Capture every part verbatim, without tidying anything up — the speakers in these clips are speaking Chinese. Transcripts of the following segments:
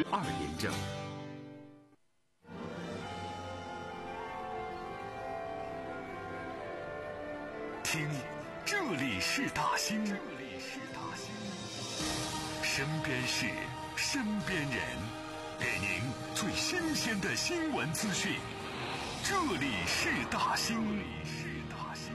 二廉政。听，这里是大兴，这里是大兴，身边事，身边人，给您最新鲜的新闻资讯。这里是大兴，这里是大兴。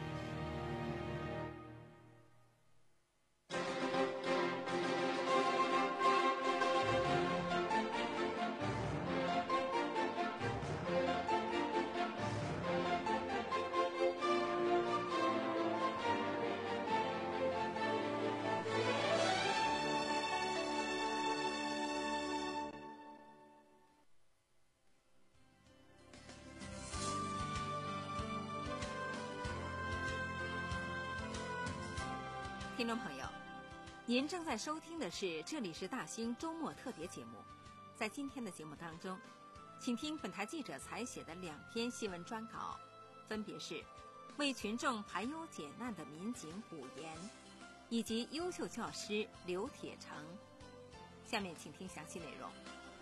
听众朋友，您正在收听的是这里是大兴周末特别节目。在今天的节目当中，请听本台记者采写的两篇新闻专稿，分别是为群众排忧解难的民警古岩，以及优秀教师刘铁成。下面请听详细内容。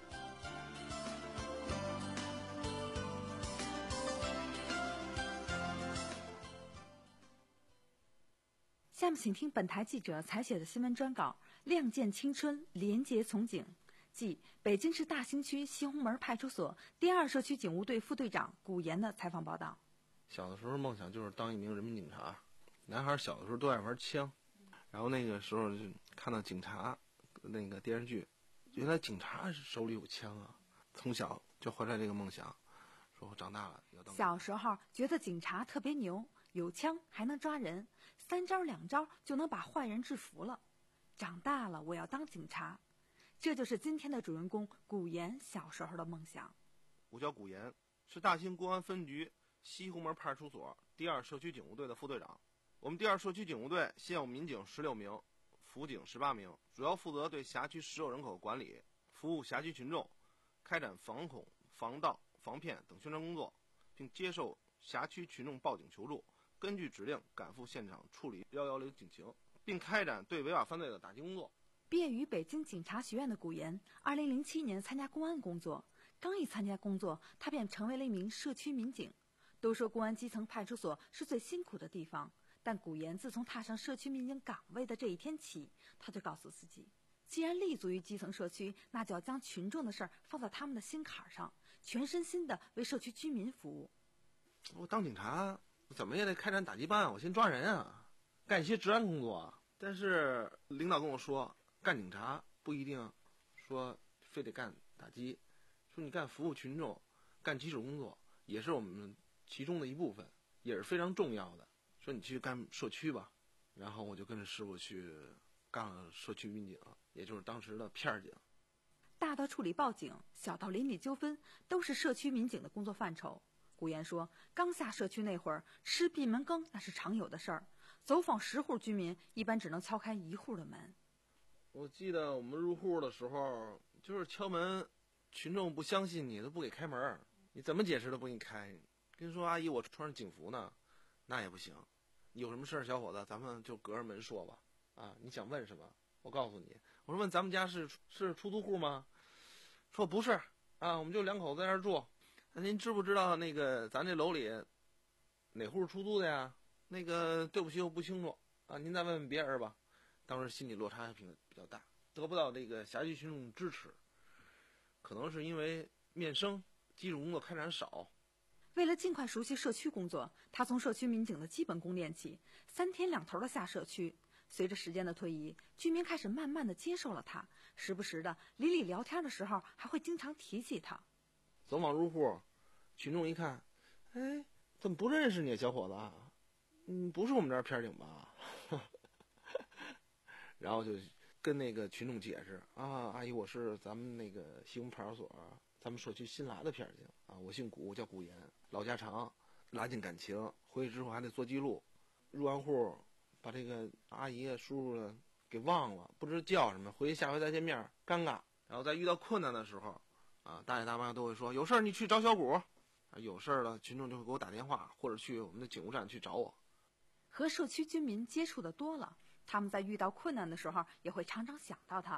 下面请听本台记者采写的新闻专稿《亮剑青春，廉洁从警》，即北京市大兴区西红门派出所第二社区警务队副队长古岩的采访报道。 小的时候梦想就是当一名人民警察，男孩小的时候都爱玩枪，然后那个时候就看到警察那个电视剧，原来警察手里有枪啊，从小就怀揣这个梦想，说我长大了要当。 小时候觉得警察特别牛，有枪还能抓人，三招两招就能把坏人制服了。长大了我要当警察，这就是今天的主人公古岩小时候的梦想。 我叫古岩，是大兴公安分局西红门派出所第二社区警务队的副队长。我们第二社区警务队现有民警十六名，辅警十八名，主要负责对辖区实有人口管理，服务辖区群众，开展防恐、防盗、防骗等宣传工作，并接受辖区群众报警求助，根据指令赶赴现场处理一一零警情，并开展对违法犯罪的打击工作。 毕业于北京警察学院的古岩，二零零七年参加公安工作，刚一参加工作，他便成为了一名社区民警。都说公安基层派出所是最辛苦的地方，但古岩自从踏上社区民警岗位的这一天起，他就告诉自己，既然立足于基层社区，那就要将群众的事儿放在他们的心坎上，全身心的为社区居民服务。 我当警察怎么也得开展打击办，我先抓人啊，干一些治安工作啊。但是领导跟我说，干警察不一定说非得干打击，说你干服务群众，干基础工作也是我们其中的一部分，也是非常重要的。说你去干社区吧，然后我就跟着师傅去干了社区民警，也就是当时的片警。 大到处理报警，小到邻里纠纷，都是社区民警的工作范畴。古岩说，刚下社区那会儿，吃闭门羹那是常有的事儿，走访十户居民，一般只能敲开一户的门。 我记得我们入户的时候，就是敲门，群众不相信你，都不给开门，你怎么解释都不给你开。跟说阿姨，我穿着警服呢，那也不行。有什么事儿，小伙子，咱们就隔着门说吧。啊，你想问什么？我告诉你。我说问咱们家是是出租户吗？说不是啊，我们就两口子在这儿住。那您知不知道那个咱这楼里哪户出租的呀？那个对不起，我不清楚啊，您再问问别人吧。当时心理落差比比较大，得不到这个辖区群众支持，可能是因为面生基础工作开展少。 为了尽快熟悉社区工作，他从社区民警的基本功练起，三天两头的下社区。随着时间的推移，居民开始慢慢的接受了他，时不时的邻里聊天的时候还会经常提起他。 走访入户，群众一看，哎，怎么不认识你，小伙子啊？嗯，不是我们这儿片警吧？然后就跟那个群众解释啊，阿姨，我是咱们那个西红派出所咱们社区新来的片警啊，我姓古，叫古岩，老家常，拉近感情。回去之后还得做记录，入完户把这个阿姨叔叔给忘了，不知叫什么，回去下回再见面尴尬。然后在遇到困难的时候啊，大爷大妈都会说，有事你去找小古啊，有事了群众就会给我打电话，或者去我们的警务站去找我。 和社区居民接触的多了，他们在遇到困难的时候也会常常想到他。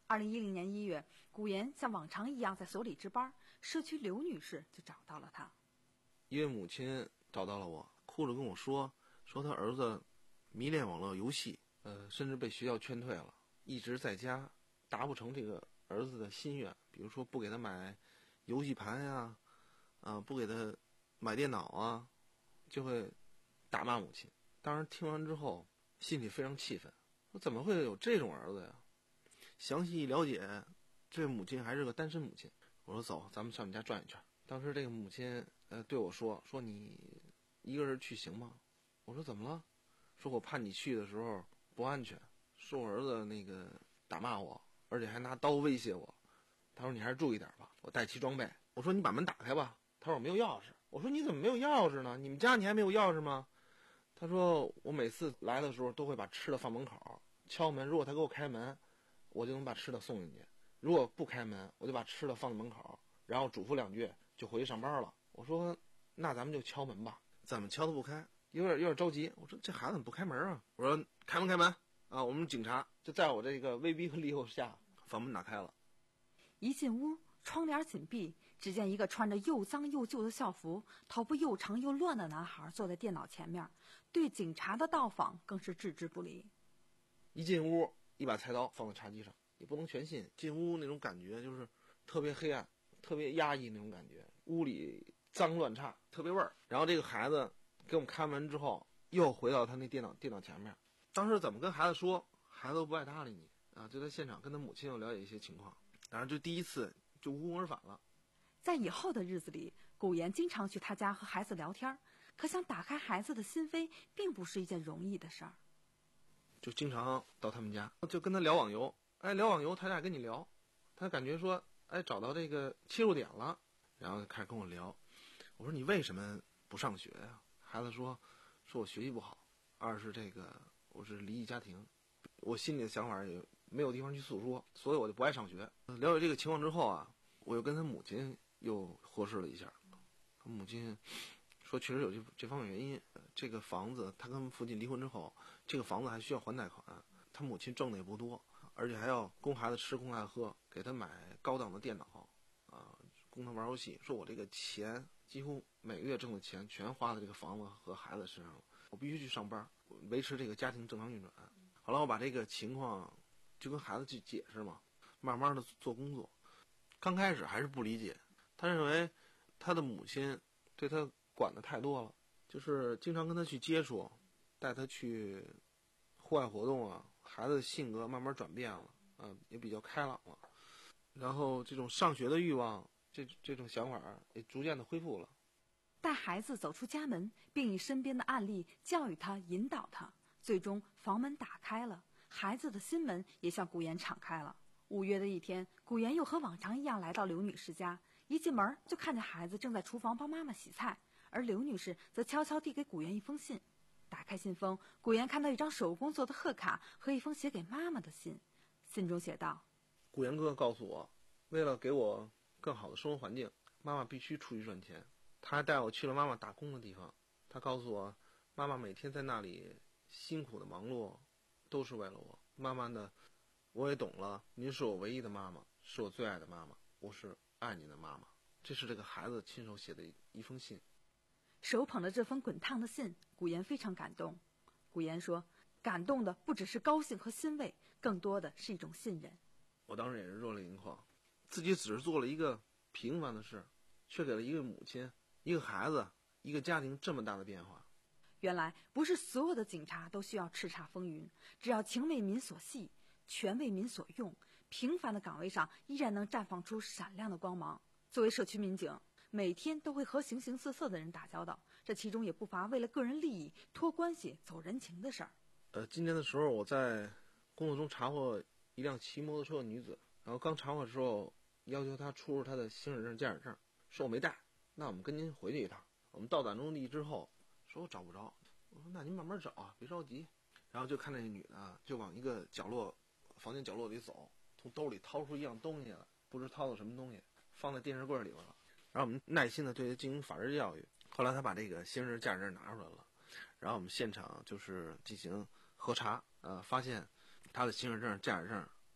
二零一零年一月，古岩像往常一样在所里值班，社区刘女士就找到了他。 一位母亲找到了我，哭着跟我说，说他儿子迷恋网络游戏，呃，甚至被学校劝退了，一直在家达不成这个儿子的心愿，比如说不给他买游戏盘呀，啊、呃，不给他买电脑啊，就会打骂母亲。当时听完之后，心里非常气愤，说怎么会有这种儿子呀？详细一了解，这母亲还是个单身母亲。我说走，咱们上你家转一圈。当时这个母亲呃对我说，说你一个人去行吗？我说怎么了？说我怕你去的时候不安全，说我儿子那个打骂我，而且还拿刀威胁我。他说你还是注意点吧，我带齐装备。我说你把门打开吧。他说我没有钥匙。我说你怎么没有钥匙呢？你们家你还没有钥匙吗？他说我每次来的时候都会把吃的放门口，敲门，如果他给我开门，我就能把吃的送进去；如果不开门，我就把吃的放在门口，然后嘱咐两句就回去上班了。我说那咱们就敲门吧。怎么敲都不开，有点有点着急。我说这孩子怎么不开门啊？我说开门开门啊！我们警察就在我这个威逼和利诱下，房门打开了。 一进屋，窗帘紧闭，只见一个穿着又脏又旧的校服、头发又长又乱的男孩坐在电脑前面，对警察的到访更是置之不理。 一进屋，一把菜刀放在茶几上，也不能全信。进屋那种感觉就是特别黑暗，特别压抑那种感觉，屋里脏乱差，特别味儿。然后这个孩子给我们开门之后，又回到他那电脑电脑前面。当时怎么跟孩子说，孩子都不爱搭理你啊！就在现场跟他母亲又了解一些情况，然后就第一次就无功而返了。 在以后的日子里，古岩经常去他家和孩子聊天，可想打开孩子的心扉，并不是一件容易的事儿。 就经常到他们家，就跟他聊网游。哎，聊网游，他俩跟你聊，他感觉说，哎，找到这个切入点了，然后开始跟我聊。我说你为什么不上学呀？孩子说，说我学习不好，二是这个我是离异家庭，我心里的想法也没有地方去诉说，所以我就不爱上学。了解这个情况之后啊，我又跟他母亲又核实了一下，他母亲说确实有这这方面原因。这个房子他跟父亲离婚之后，这个房子还需要还贷款，他母亲挣的也不多，而且还要供孩子吃供孩子喝，给他买高档的电脑啊，供他玩游戏。说我这个钱几乎每个月挣的钱全花在这个房子和孩子身上了，我必须去上班维持这个家庭正常运转。后来我把这个情况就跟孩子去解释嘛，慢慢的做工作。刚开始还是不理解，他认为他的母亲对他管的太多了，就是经常跟他去接触，带他去户外活动啊，孩子的性格慢慢转变了，啊，也比较开朗了，然后这种上学的欲望，这这种想法也逐渐的恢复了。 带孩子走出家门，并以身边的案例教育他、引导他，最终房门打开了，孩子的心门也向古岩敞开了。五月的一天，古岩又和往常一样来到刘女士家，一进门就看见孩子正在厨房帮妈妈洗菜，而刘女士则悄悄递给古岩一封信。打开信封，古岩看到一张手工做的贺卡和一封写给妈妈的信，信中写道： 古岩哥告诉我，为了给我更好的生活环境，妈妈必须出去赚钱。他还带我去了妈妈打工的地方，他告诉我，妈妈每天在那里辛苦的忙碌，都是为了我。慢慢的，我也懂了，您是我唯一的妈妈，是我最爱的妈妈，我是爱您的妈妈。这是这个孩子亲手写的一封信。 手捧着这封滚烫的信，古岩非常感动。古岩说，感动的不只是高兴和欣慰，更多的是一种信任。 我当时也是热泪盈眶，自己只是做了一个平凡的事，却给了一个母亲、一个孩子、一个家庭这么大的变化。 原来不是所有的警察都需要叱咤风云，只要情为民所系，权为民所用，平凡的岗位上依然能绽放出闪亮的光芒。作为社区民警，每天都会和形形色色的人打交道，这其中也不乏为了个人利益托关系走人情的事儿。 呃，今年的时候我在工作中查获一辆骑摩托车的女子，然后刚查获的时候要求她出示她的行驶证、驾驶证，说我没带，那我们跟您回去一趟。我们到达目的地之后，说我找不着，我说那您慢慢找啊，别着急。然后就看那女的就往一个角落房间角落里走，从兜里掏出一样东西来，不知掏的什么东西，放在电视柜里边了。然后我们耐心的对他进行法制教育。后来他把这个行驶证、驾驶证拿出来了，然后我们现场就是进行核查，呃，发现他的行驶证、驾驶证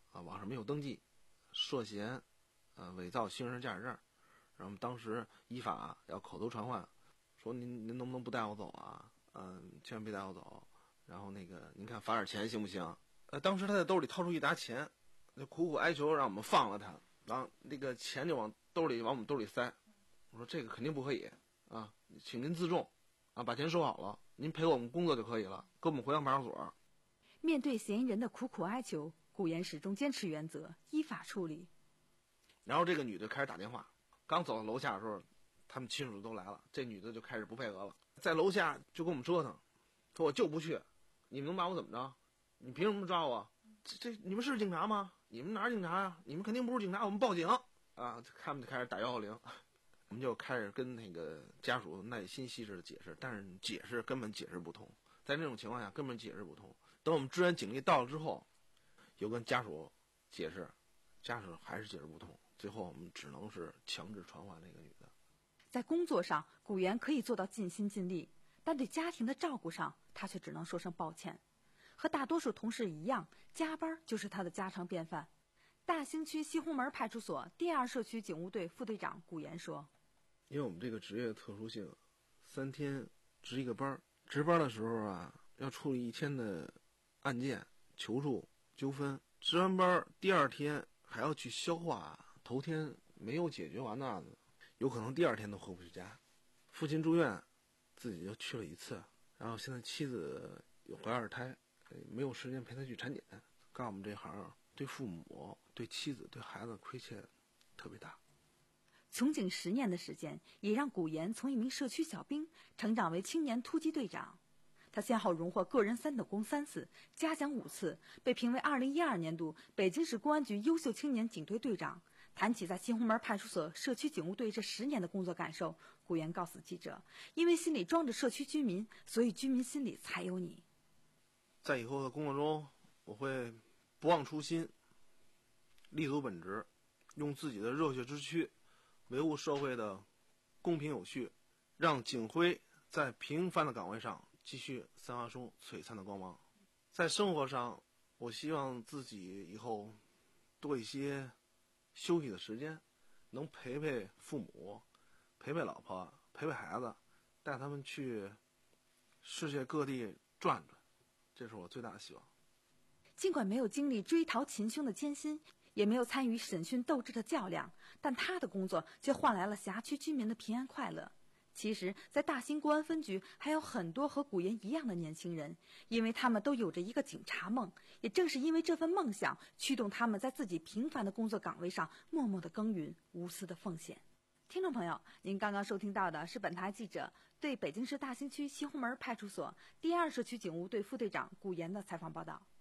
啊网上没有登记，涉嫌呃伪造行驶驾驶证，然后我们当时依法要口头传唤，说您您能不能不带我走啊？嗯，千万别带我走。然后那个您看罚点钱行不行？呃，当时他在兜里掏出一沓钱，就苦苦哀求让我们放了他，然后那个钱就往兜里往我们兜里塞。我说这个肯定不可以啊，请您自重啊，把钱收好了，您陪我们工作就可以了，跟我们回到派出所。 面对嫌疑人的苦苦哀求，古岩始终坚持原则，依法处理。 然后这个女的开始打电话，刚走到楼下的时候，他们亲属都来了，这女的就开始不配合了，在楼下就跟我们折腾，说我就不去，你们能把我怎么着？你凭什么抓我？这这你们是警察吗？你们哪是警察呀？你们肯定不是警察，我们报警啊！他们就开始打幺幺零，我们就开始跟那个家属耐心细致的解释，但是解释根本解释不通，在这种情况下根本解释不通。等我们支援警力到了之后，又跟家属解释，家属还是解释不通，最后我们只能是强制传唤那个女的。 在工作上，古岩可以做到尽心尽力，但对家庭的照顾上，他却只能说声抱歉。和大多数同事一样，加班就是他的家常便饭。大兴区西红门派出所第二社区警务队副队长古岩说： 因为我们这个职业特殊性，三天值一个班，值班的时候啊，要处理一天的案件、求助、纠纷，值完班第二天还要去消化头天没有解决完的案子，有可能第二天都回不去家。父亲住院，自己就去了一次，然后现在妻子有怀二胎，没有时间陪他去产检。干我们这行，对父母、对妻子、对孩子亏欠特别大。 从警十年的时间，也让古岩从一名社区小兵成长为青年突击队长。他先后荣获个人三等功三次，嘉奖五次，被评为二零一二年度北京市公安局优秀青年警队队长。谈起在西红门派出所社区警务队这十年的工作感受，古岩告诉记者：因为心里装着社区居民，所以居民心里才有你。 在以后的工作中，我会不忘初心，立足本职，用自己的热血之躯维护社会的公平有序，让警徽在平凡的岗位上继续散发出璀璨的光芒。在生活上，我希望自己以后多一些休息的时间，能陪陪父母，陪陪老婆，陪陪孩子，带他们去世界各地转转，这是我最大的希望。 尽管没有经历追逃擒凶的艰辛，也没有参与审讯斗智的较量，但他的工作却换来了辖区居民的平安快乐。其实，在大兴公安分局还有很多和古岩一样的年轻人，因为他们都有着一个警察梦，也正是因为这份梦想，驱动他们在自己平凡的工作岗位上默默的耕耘，无私的奉献。听众朋友，您刚刚收听到的是本台记者对北京市大兴区西红门派出所第二社区警务队副队长古岩的采访报道。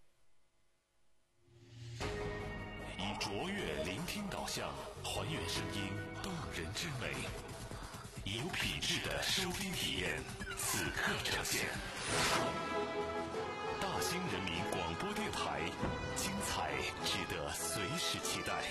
以卓越聆听导向，还原声音动人之美，以有品质的收听体验，此刻呈现。大兴人民广播电台，精彩值得随时期待。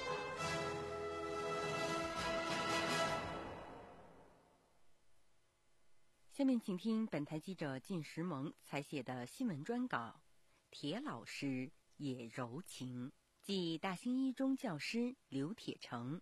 下面请听本台记者靳石萌采写的新闻专稿：铁老师也柔情。即大兴一中教师刘铁成。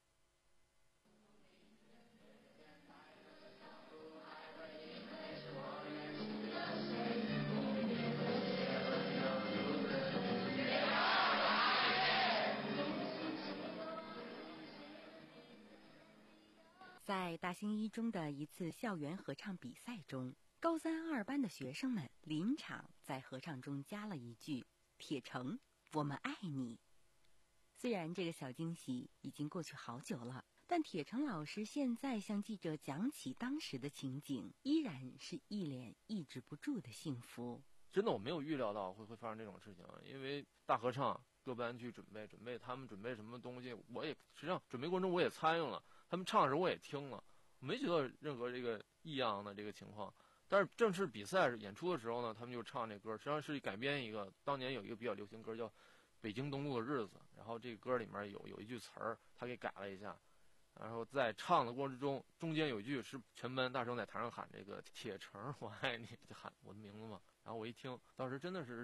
在大兴一中的一次校园合唱比赛中，高三二班的学生们临场在合唱中加了一句：“铁成，我们爱你。”虽然这个小惊喜已经过去好久了，但铁成老师现在向记者讲起当时的情景，依然是一脸抑制不住的幸福。 真的我没有预料到会会发生这种事情，因为大合唱各班去准备准备他们准备什么东西，我也实际上准备过程中我也参与了，他们唱的时候我也听了，我没觉得任何这个异样的这个情况。但是正式比赛演出的时候呢，他们就唱这歌，实际上是改编一个当年有一个比较流行歌叫《北京东路的日子》，然后这个歌里面有有一句词儿他给改了一下，然后在唱的过程中中间有一句是全班大声在台上喊这个铁成我爱你，就喊我的名字嘛。然后我一听，当时真的是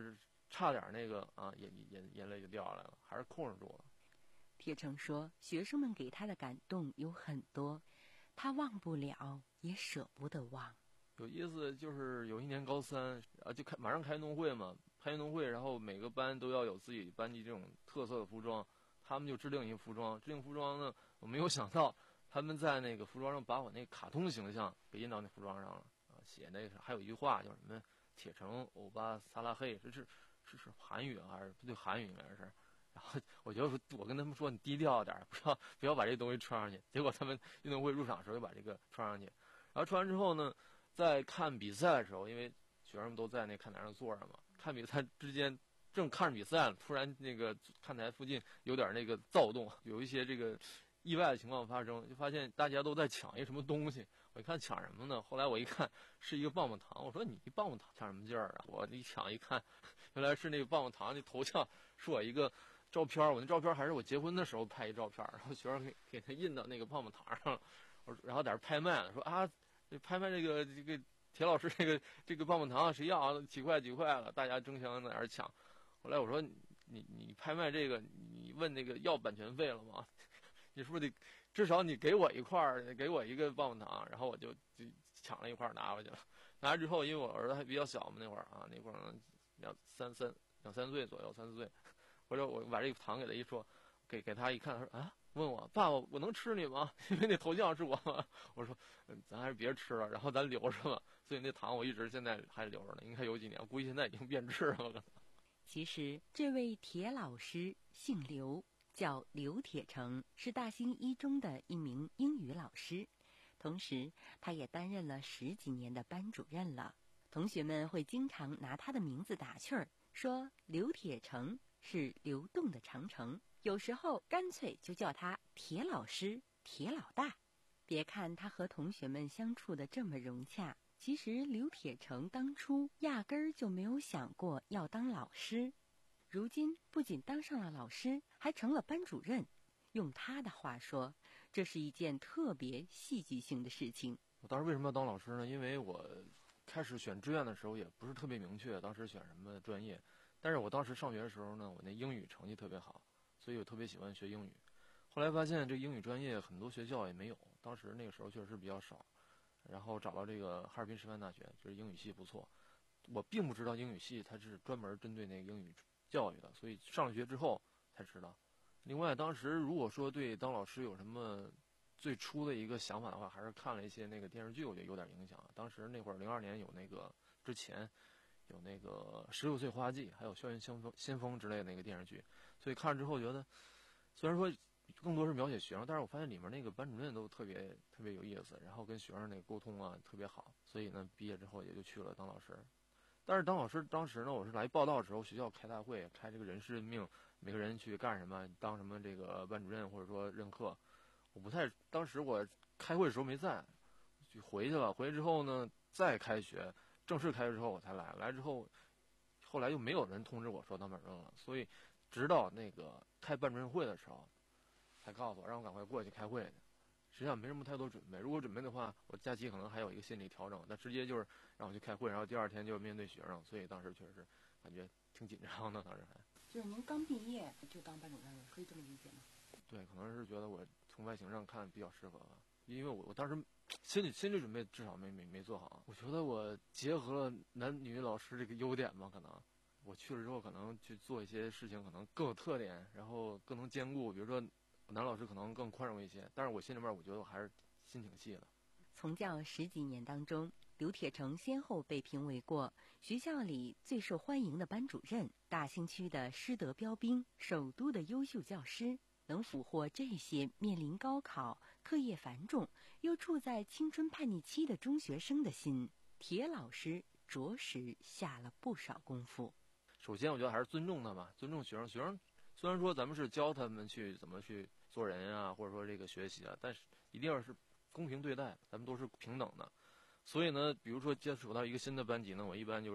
差点那个啊，眼眼眼泪就掉下来了，还是控制住了。 铁成说，学生们给他的感动有很多，他忘不了，也舍不得忘。 有意思就是有一年高三啊，就开马上开运动会嘛，开运动会，然后每个班都要有自己班级这种特色的服装，他们就制定一个服装，制定服装呢，我没有想到他们在那个服装上把我那卡通形象给印到那服装上了啊，写那个还有一句话叫什么“铁城欧巴萨拉黑”，这是这是韩语还是不对？韩语应该是。然后我就说，我跟他们说你低调点，不要不要把这东西穿上去。结果他们运动会入场的时候就把这个穿上去，然后穿完之后呢，在看比赛的时候，因为学生们都在那看台上坐着嘛，看比赛之间正看着比赛了，突然那个看台附近有点那个躁动，有一些这个意外的情况发生，就发现大家都在抢一个什么东西。我一看抢什么呢？后来我一看是一个棒棒糖，我说你棒棒糖抢什么劲儿啊？我一抢一看，原来是那个棒棒糖那头像是我一个照片，我那照片还是我结婚的时候拍一照片，然后学生给给他印到那个棒棒糖上了，我然后在这拍卖了，说啊，拍卖这个这个铁老师这个这个棒棒糖谁要啊？几块几块了，大家争相在那儿抢。后来我说你你拍卖这个，你问那个要版权费了吗？你是不是得至少你给我一块儿，给我一个棒棒糖？然后我就就抢了一块拿回去了。拿来之后，因为我儿子还比较小嘛，那会儿啊，那会儿两三三两三岁左右，三四岁。或者我把这个糖给他一说，给给他一看，他说啊，问我爸爸我能吃你吗？因为那头像是我嘛。我说，嗯，咱还是别吃了，然后咱留着吧。所以那糖我一直现在还留着呢，应该有几年，我估计现在已经变质了。 其实这位铁老师姓刘，叫刘铁成，是大兴一中的一名英语老师，同时他也担任了十几年的班主任了。同学们会经常拿他的名字打趣儿，说刘铁成是流动的长城，有时候干脆就叫他铁老师、铁老大。别看他和同学们相处的这么融洽，其实刘铁成当初压根儿就没有想过要当老师。如今不仅当上了老师，还成了班主任。用他的话说，这是一件特别戏剧性的事情。 我当时为什么要当老师呢？因为我开始选志愿的时候也不是特别明确，当时选什么专业。但是我当时上学的时候呢，我那英语成绩特别好，所以我特别喜欢学英语。后来发现这英语专业很多学校也没有，当时那个时候确实比较少。然后找到这个哈尔滨师范大学，就是英语系不错。我并不知道英语系它是专门针对那个英语教育的，所以上了学之后才知道。另外，当时如果说对当老师有什么最初的一个想法的话，还是看了一些那个电视剧，我觉得有点影响。当时那会儿零二年有那个之前。有那个十六岁花季，还有校园先锋先锋之类的那个电视剧，所以看了之后觉得，虽然说更多是描写学生，但是我发现里面那个班主任都特别特别有意思，然后跟学生那个沟通啊特别好，所以呢毕业之后也就去了当老师。但是当老师当时呢，我是来报道的时候，学校开大会，开这个人事任命，每个人去干什么，当什么这个班主任或者说任课，我不太，当时我开会的时候没在，就回去了。回去之后呢，再开学。正式开学之后我才来，来之后，后来又没有人通知我说当班主任了，所以直到那个开班主任会的时候，才告诉我让我赶快过去开会去。实际上没什么太多准备，如果准备的话，我假期可能还有一个心理调整，但直接就是让我去开会，然后第二天就面对学生，所以当时确实是感觉挺紧张的，当时还。 就是您刚毕业就当班主任了，可以这么理解吗？ 对，可能是觉得我从外形上看比较适合吧，因为我我当时。心理心理准备至少没没没做好，我觉得我结合了男女老师这个优点吧，可能我去了之后可能去做一些事情可能更有特点，然后更能兼顾，比如说男老师可能更宽容一些，但是我心里面我觉得我还是心挺细的。 从教十几年当中，刘铁成先后被评为过学校里最受欢迎的班主任、大兴区的师德标兵、首都的优秀教师。能俘获这些面临高考、课业繁重又处在青春叛逆期的中学生的心，铁老师着实下了不少功夫。 首先，我觉得还是尊重他吧，尊重学生。学生虽然说咱们是教他们去怎么去做人啊，或者说这个学习啊，但是一定要是公平对待，咱们都是平等的。所以呢，比如说接触到一个新的班级呢，我一般就是，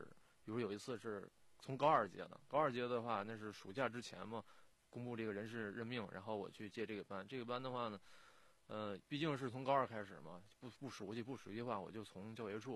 比如有一次是从高二届的，高二届的话，那是暑假之前嘛。公布这个人事任命，然后我去接这个班。这个班的话呢，呃，毕竟是从高二开始嘛，不不熟悉，不熟悉的话，我就从教学处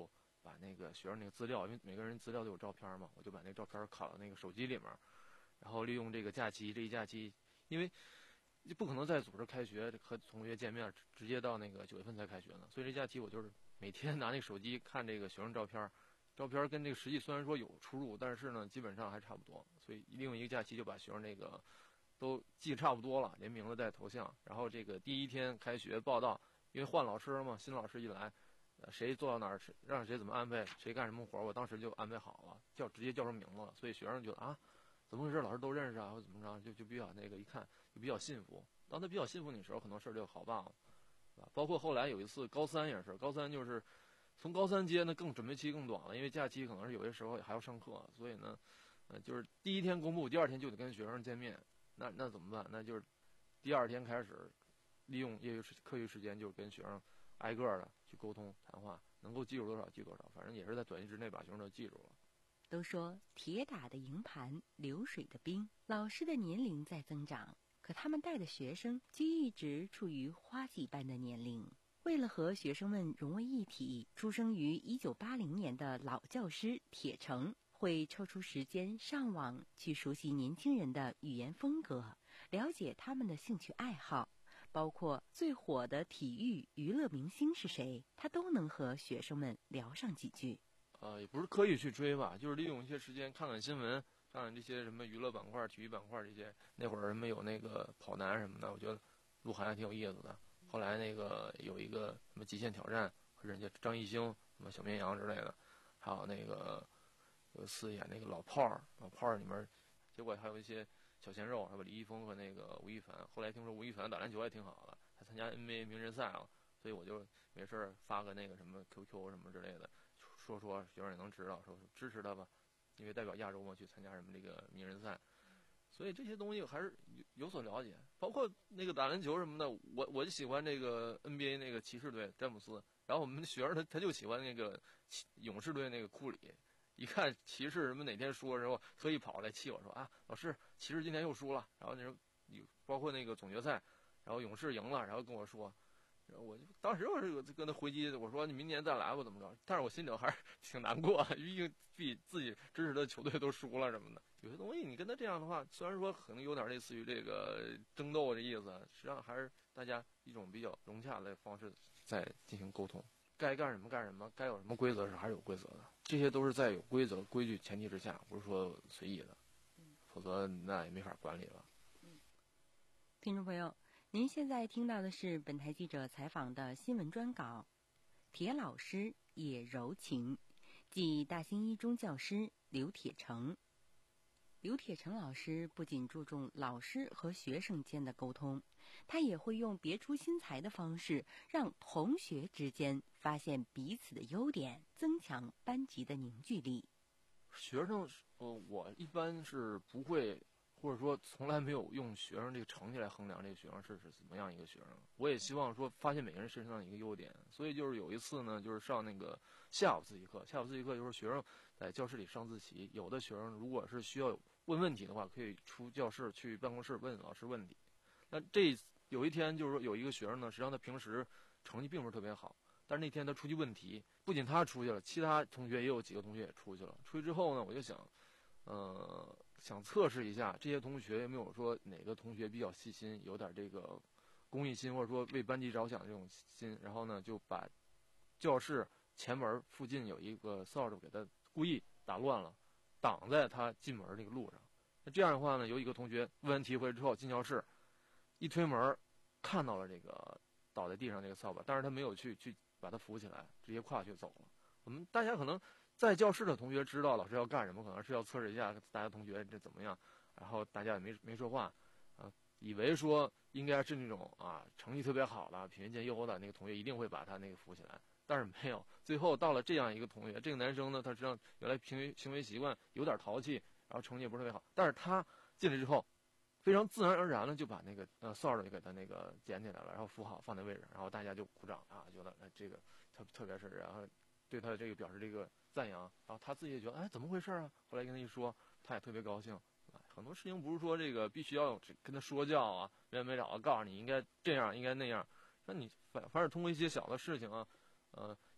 把那个学生那个资料，因为每个人资料都有照片嘛，我就把那个照片拷到那个手机里面，然后利用这个假期，这一假期，因为不可能再组织开学和同学见面，直接到那个九月份才开学呢，所以这假期我就是每天拿那个手机看这个学生照片，照片跟这个实际虽然说有出入，但是呢基本上还差不多，所以利用一个假期就把学生那个都记差不多了，连名字带头像，然后这个第一天开学报到，因为换老师了嘛，新老师一来，呃，谁坐到哪儿，谁让谁怎么安排，谁干什么活，我当时就安排好了，叫直接叫出名字了，所以学生觉得啊，怎么回事，老师都认识啊，或怎么着，就就比较那个一看就比较信服。当他比较信服你的时候，很多事儿就好办了，是吧？包括后来有一次高三也是，高三就是从高三接呢更准备期更短了，因为假期可能是有些时候还要上课，所以呢，呃，就是第一天公布，第二天就得跟学生见面，那那怎么办？那就是第二天开始利用业余课余时间，就跟学生挨个的去沟通谈话，能够记住多少记多少，反正也是在短期之内把学生都记住了。 都说铁打的营盘流水的兵，老师的年龄在增长，可他们带的学生却一直处于花季般的年龄。为了和学生们融为一体，出生于一九八零年的老教师铁成会抽出时间上网去熟悉年轻人的语言风格，了解他们的兴趣爱好，包括最火的体育娱乐明星是谁，他都能和学生们聊上几句。 呃，也不是刻意去追吧，就是利用一些时间看看新闻，看看这些什么娱乐板块、体育板块这些。那会儿人们有那个跑男什么的，我觉得鹿晗还挺有意思的。后来那个有一个什么极限挑战，和人家张艺兴、什么小绵羊之类的，还有那个有一次演那个老炮儿，老炮儿里面，结果还有一些小鲜肉，是吧？李易峰和那个吴亦凡。后来听说吴亦凡打篮球还挺好的，还参加 N B A 名人赛了，所以我就没事发个那个什么 Q Q 什么之类的。说说学生也能知道，说支持他吧，因为代表亚洲嘛去参加什么这个名人赛，所以这些东西还是有有所了解。包括那个打篮球什么的，我我就喜欢这个 N B A 那个骑士队詹姆斯，然后我们学生他他就喜欢那个勇士队那个库里，一看骑士什么哪天输的时候，特意跑来气我说啊，老师骑士今天又输了，然后那时候包括那个总决赛，然后勇士赢了，然后跟我说。我就当时我是跟他回击，我说你明年再来吧，怎么着？但是我心里还是挺难过，毕竟自己自己支持的球队都输了什么的。有些东西你跟他这样的话，虽然说可能有点类似于这个争斗的意思，实际上还是大家一种比较融洽的方式在进行沟通。该干什么干什么，该有什么规则是还是有规则的，这些都是在有规则规矩前提之下，不是说随意的，否则那也没法管理了。 听众朋友，您现在听到的是本台记者采访的新闻专稿，铁老师也柔情，即大兴一中教师刘铁成。刘铁成老师不仅注重老师和学生间的沟通，他也会用别出心裁的方式，让同学之间发现彼此的优点，增强班级的凝聚力。 学生，呃，我一般是不会。或者说从来没有用学生这个成绩来衡量这个学生是是怎么样一个学生，我也希望说发现每个人身上的一个优点。所以就是有一次呢，就是上那个下午自习课，下午自习课就是学生在教室里上自习，有的学生如果是需要问问题的话，可以出教室去办公室问老师问题。那这有一天就是说有一个学生呢，实际上他平时成绩并不是特别好，但是那天他出去问题，不仅他出去了，其他同学也有几个同学也出去了。出去之后呢，我就想。呃，想测试一下这些同学有没有说哪个同学比较细心，有点这个公益心，或者说为班级着想这种心。然后呢，就把教室前门附近有一个扫帚给他故意打乱了，挡在他进门这个路上。那这样的话呢，有一个同学问完题回来之后进教室，一推门看到了这个倒在地上这个扫把，但是他没有去去把他扶起来，直接跨去走了。我们大家可能。在教室的同学知道老师要干什么，可能是要测试一下大家同学这怎么样，然后大家也没没说话，啊，以为说应该是那种啊成绩特别好的、品学兼优的那个同学一定会把他那个扶起来，但是没有。最后到了这样一个同学，这个男生呢，他实际上原来行为行为习惯有点淘气，然后成绩也不是特别好，但是他进来之后，非常自然而然的就把那个呃扫帚就给他那个捡起来了，然后扶好放在位置，然后大家就鼓掌啊，觉得哎这个特特别是然后对他这个表示这个。赞扬，然后他自己也觉得，哎，怎么回事啊？后来跟他一说，他也特别高兴。很多事情不是说这个必须要跟他说教啊，没完没了的告诉你应该这样，应该那样。那你反反而通过一些小的事情啊，呃，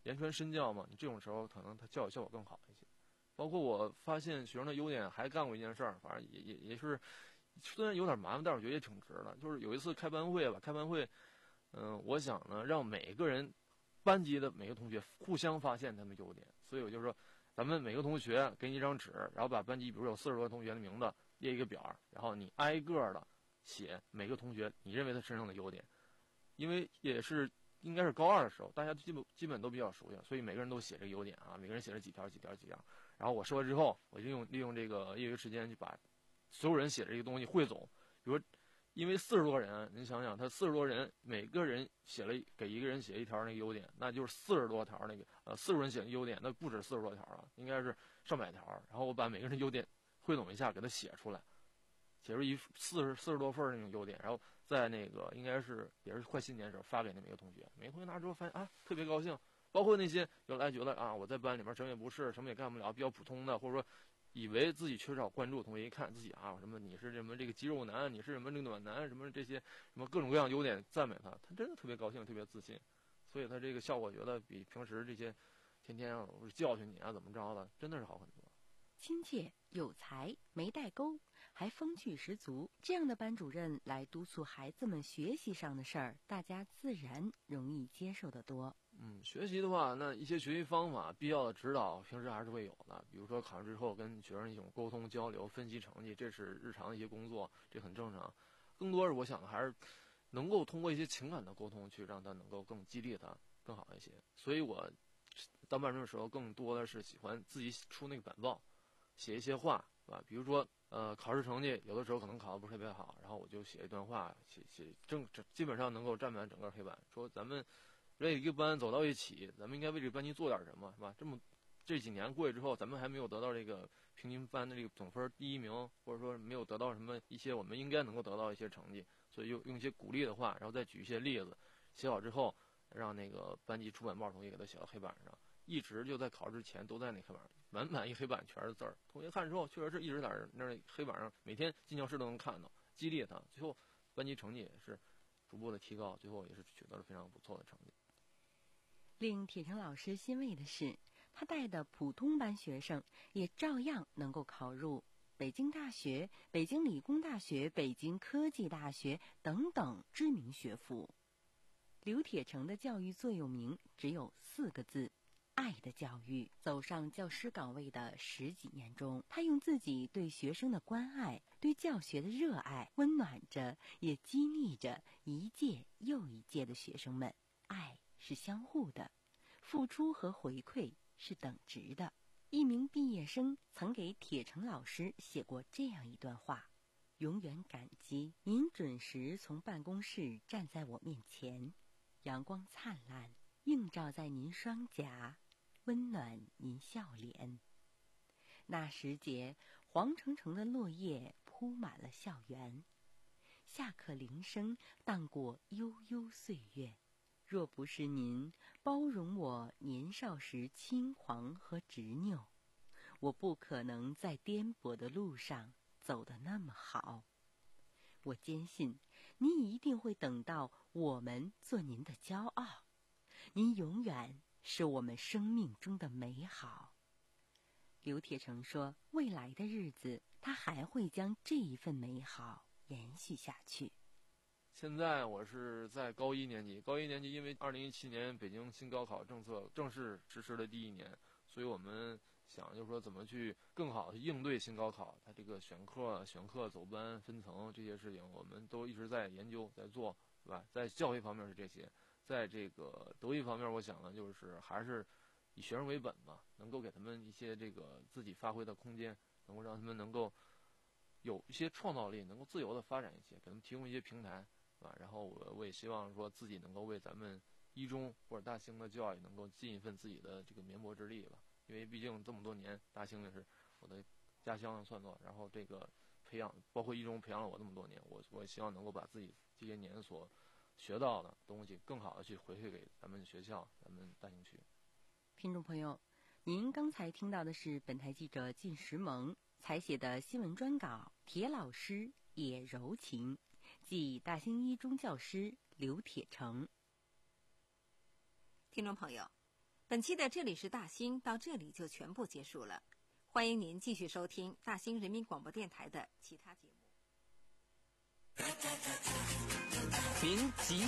言传身教嘛，你这种时候可能他教育效果更好一些。包括我发现学生的优点，还干过一件事儿，反正也也也是，虽然有点麻烦，但是我觉得也挺值的。就是有一次开班会吧，开班会，嗯、呃，我想呢，让每个人，班级的每个同学互相发现他们优点，所以我就说，咱们每个同学给你一张纸，然后把班级比如有四十多个同学的名字列一个表，然后你挨个的写每个同学你认为他身上的优点，因为也是应该是高二的时候，大家基本基本都比较熟悉，所以每个人都写这个优点啊，每个人写了几条几条几条，然后我说了之后，我就用利用这个业余时间去把所有人写的这个东西汇总，比如因为四十多人，您想想，他四十多人，每个人写了给一个人写一条那个优点，那就是四十多条那个呃四十人写的优点，那不止四十多条了，应该是上百条。然后我把每个人的优点汇总一下，给他写出来，写出一四十四十多份那种优点，然后在那个应该是也是快新年的时候发给那每个同学，每个同学拿之后发现啊特别高兴，包括那些原来觉得啊我在班里面什么也不是，什么也干不了，比较普通的，或者说以为自己缺少关注，同学一看自己啊什么你是什么这个肌肉男，你是什么这个暖男，什么这些什么各种各样的优点赞美他，他真的特别高兴，特别自信，所以他这个效果觉得比平时这些天天教训你啊怎么着的，真的是好很多。 亲切有才没代沟，还风趣十足，这样的班主任来督促孩子们学习上的事儿，大家自然容易接受得多。 嗯，学习的话，那一些学习方法、必要的指导，平时还是会有的。比如说考试之后跟学生一种沟通交流、分析成绩，这是日常的一些工作，这很正常。更多是我想还是能够通过一些情感的沟通，去让他能够更激励他更好一些。所以我当班主任的时候，更多的是喜欢自己出那个板报，写一些话，是吧？比如说，呃，考试成绩有的时候可能考得不是特别好，然后我就写一段话，写写正基本上能够占满整个黑板，说咱们这一个班走到一起，咱们应该为这个班级做点什么，是吧？这么这几年过去之后，咱们还没有得到这个平均班的这个总分第一名，或者说没有得到什么一些我们应该能够得到一些成绩，所以用用一些鼓励的话，然后再举一些例子，写好之后，让那个班级出版报同学给他写到黑板上，一直就在考试之前都在那黑板上，满满一黑板全是字儿。同学看之后，确实是一直在那黑板上，每天进教室都能看到，激励他。最后班级成绩也是逐步的提高，最后也是取得了非常不错的成绩。 令铁成老师欣慰的是，他带的普通班学生也照样能够考入北京大学、北京理工大学、北京科技大学等等知名学府。刘铁成的教育座右铭只有四个字：爱的教育。走上教师岗位的十几年中，他用自己对学生的关爱、对教学的热爱，温暖着也激励着一届又一届的学生们。爱是相互的，付出和回馈是等值的。一名毕业生曾给铁成老师写过这样一段话：永远感激您准时从办公室站在我面前，阳光灿烂映照在您双颊，温暖您笑脸。那时节，黄澄澄的落叶铺满了校园，下课铃声荡过悠悠岁月。若不是您包容我年少时轻狂和执拗，我不可能在颠簸的路上走得那么好。我坚信，您一定会等到我们做您的骄傲，您永远是我们生命中的美好。刘铁成说，未来的日子，他还会将这一份美好延续下去。 现在我是在高一年级，高一年级因为二零一七年北京新高考政策正式实施的第一年，所以我们想就是说怎么去更好的应对新高考，它这个选课、选课走班、分层这些事情，我们都一直在研究在做，是吧？在教学方面是这些，在这个德育方面，我想呢就是还是以学生为本嘛，能够给他们一些这个自己发挥的空间，能够让他们能够有一些创造力，能够自由的发展一些，给他们提供一些平台。啊，然后我我也希望说自己能够为咱们一中或者大兴的教育能够尽一份自己的这个绵薄之力吧，因为毕竟这么多年，大兴也是我的家乡算作，然后这个培养，包括一中培养了我这么多年，我我也希望能够把自己这些年所学到的东西，更好的去回馈给咱们学校、咱们大兴区。 听众朋友，您刚才听到的是本台记者靳石萌采写的新闻专稿《铁老师也柔情》。即大兴一中教师刘铁成。 听众朋友， 本期的这里是大兴，到这里就全部结束了。欢迎您继续收听大兴人民广播电台的其他节目。 您即